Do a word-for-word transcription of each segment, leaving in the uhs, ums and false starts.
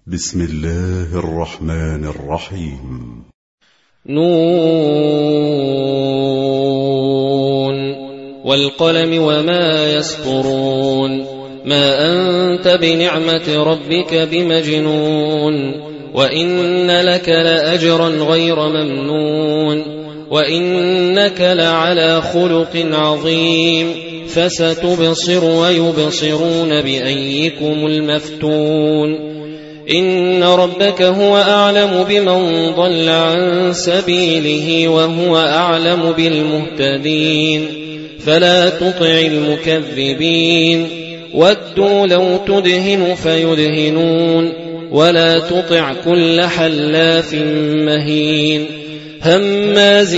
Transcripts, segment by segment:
بسم الله الرحمن الرحيم. نون والقلم وما يسطرون ما أنت بنعمة ربك بمجنون وإن لك لأجرا غير ممنون وإنك لعلى خلق عظيم فستبصر ويبصرون بأيكم المفتون إن ربك هو أعلم بمن ضل عن سبيله وهو أعلم بالمهتدين فلا تطع المكذبين ودوا لو تدهن فيدهنون ولا تطع كل حلاف مهين هماز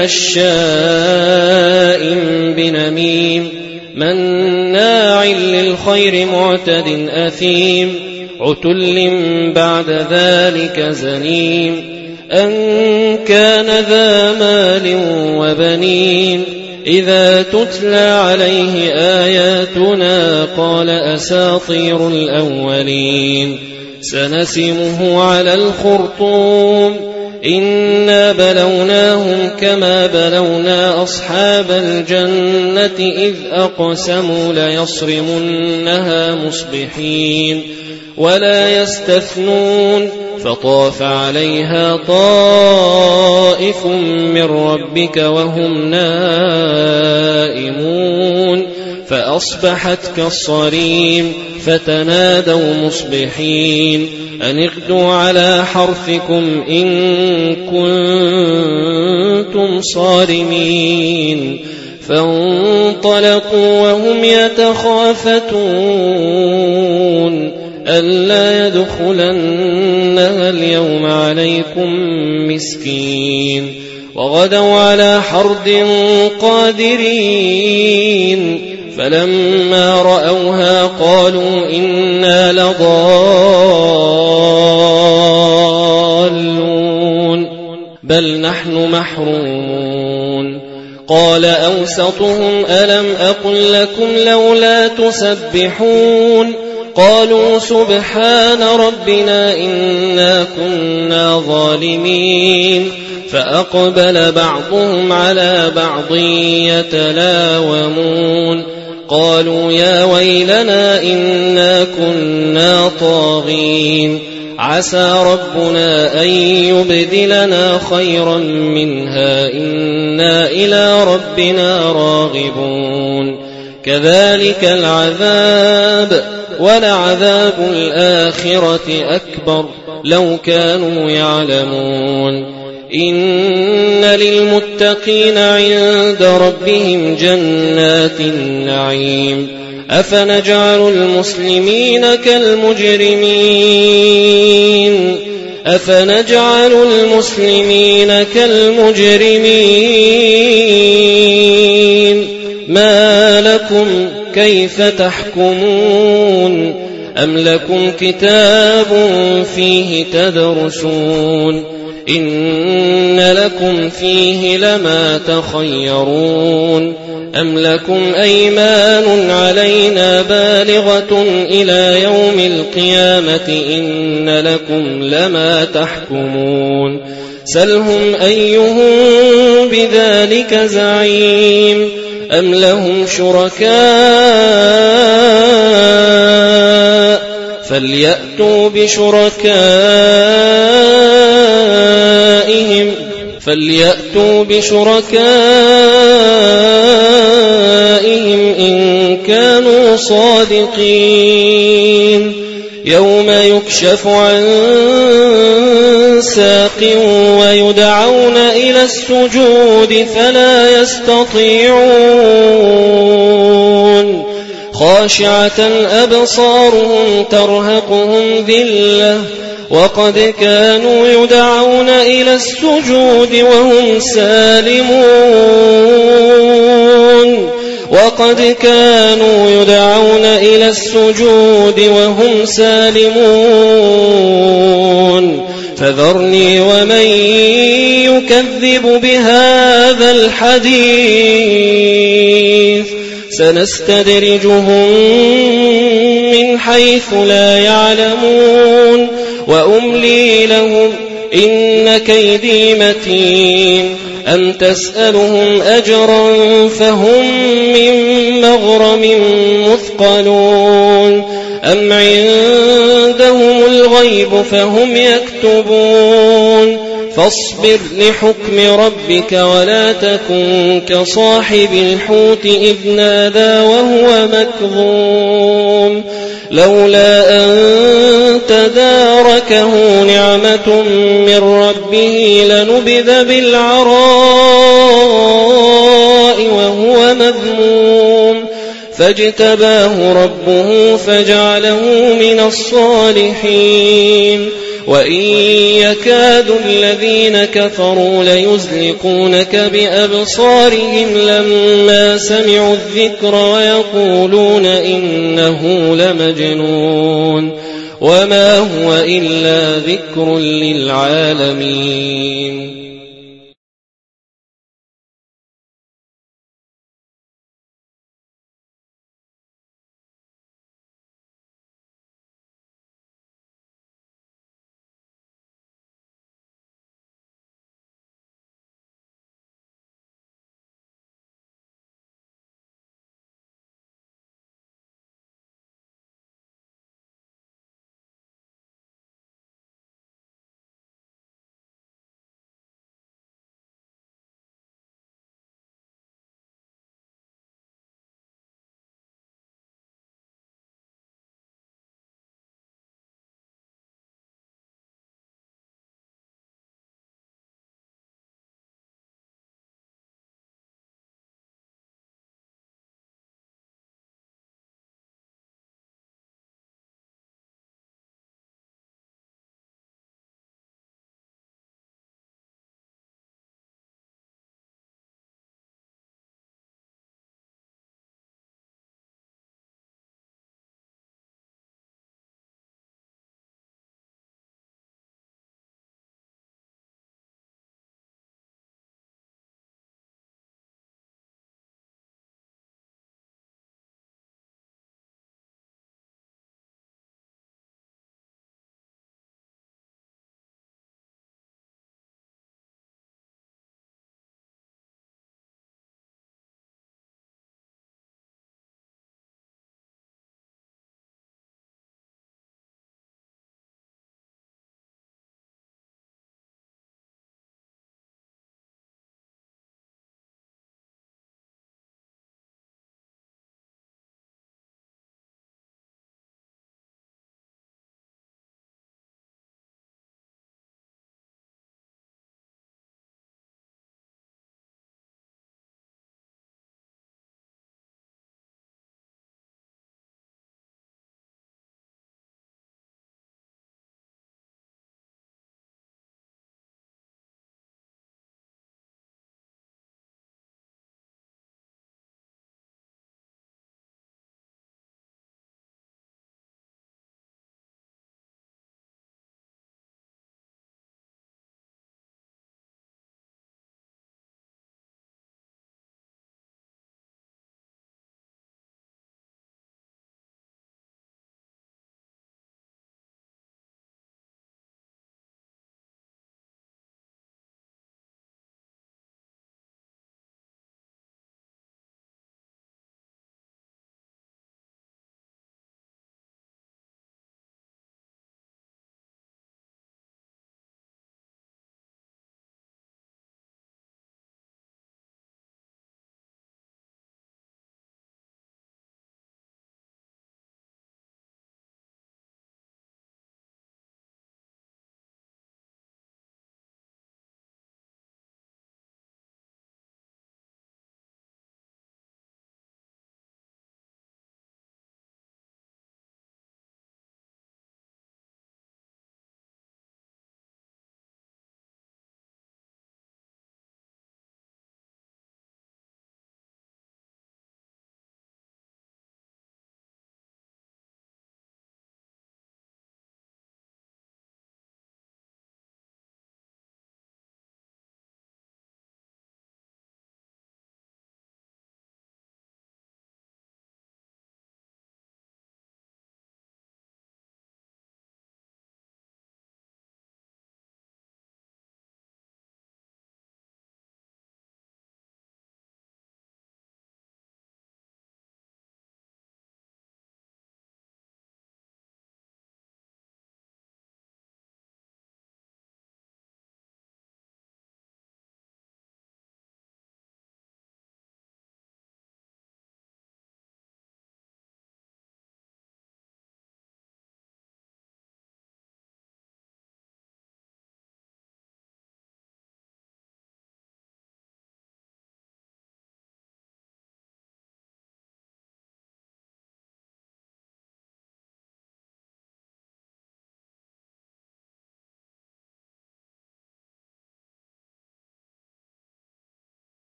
مشاء بنميم مناع للخير معتد أثيم عتل بعد ذلك زنيم أن كان ذا مال وبنين إذا تتلى عليه آياتنا قال أساطير الأولين سنسمه على الخرطوم إنا بلوناهم كما بلونا أصحاب الجنة إذ أقسموا ليصرمنها مصبحين ولا يستثنون فطاف عليها طائف من ربك وهم نائمون فأصبحت كالصريم فتنادوا مصبحين أن اغدوا على حرثكم إن كنتم صارمين فانطلقوا وهم يتخافتون ألا يدخلنها اليوم عليكم مسكين وغدوا على حرد قادرين فلما رأوها قالوا إنا لضالون بل نحن محرومون قال أوسطهم ألم أقل لكم لولا تسبحون قالوا سبحان ربنا إنا كنا ظالمين فأقبل بعضهم على بعض يتلاومون قالوا يا ويلنا إنا كنا طاغين عسى ربنا أن يبدلنا خيرا منها إنا إلى ربنا راغبون كذلك العذاب ولعذاب الآخرة أكبر لو كانوا يعلمون إن للمتقين عند ربهم جنات النعيم أفنجعل المسلمين كالمجرمين أفنجعل المسلمين كالمجرمين ما لكم كيف تحكمون أم لكم كتاب فيه تدرسون إن لكم فيه لما تخيرون أم لكم أيمان علينا بالغة إلى يوم القيامة إن لكم لما تحكمون سلهم أيهم بذلك زعيم أم لهم شركاء فليأتوا بشركائهم فليأتوا بشركائهم إن كانوا صادقين يوم يكشف عن ساق ويدعون إلى السجود فلا يستطيعون خاشعة أبصارهم ترهقهم ذلة وقد كانوا يدعون إلى السجود وهم سالمون وقد كانوا يدعون إلى السجود وهم سالمون فذرني ومن يكذب بهذا الحديث سنستدرجهم من حيث لا يعلمون وأملي لهم إن كيدي متين أم تسألهم أجرا فهم من مغرم مثقلون أم عندهم الغيب فهم يكتبون فاصبر لحكم ربك ولا تكن كصاحب الحوت إذ نادى وهو مكظوم لولا أن تداركه نعمة من ربه لنبذ بالعراء وهو مذموم فاجتباه ربه فجعله من الصالحين وإن يكاد الذين كفروا ليزلقونك بأبصارهم لما سمعوا الذكر ويقولون إنه لمجنون وما هو إلا ذكر للعالمين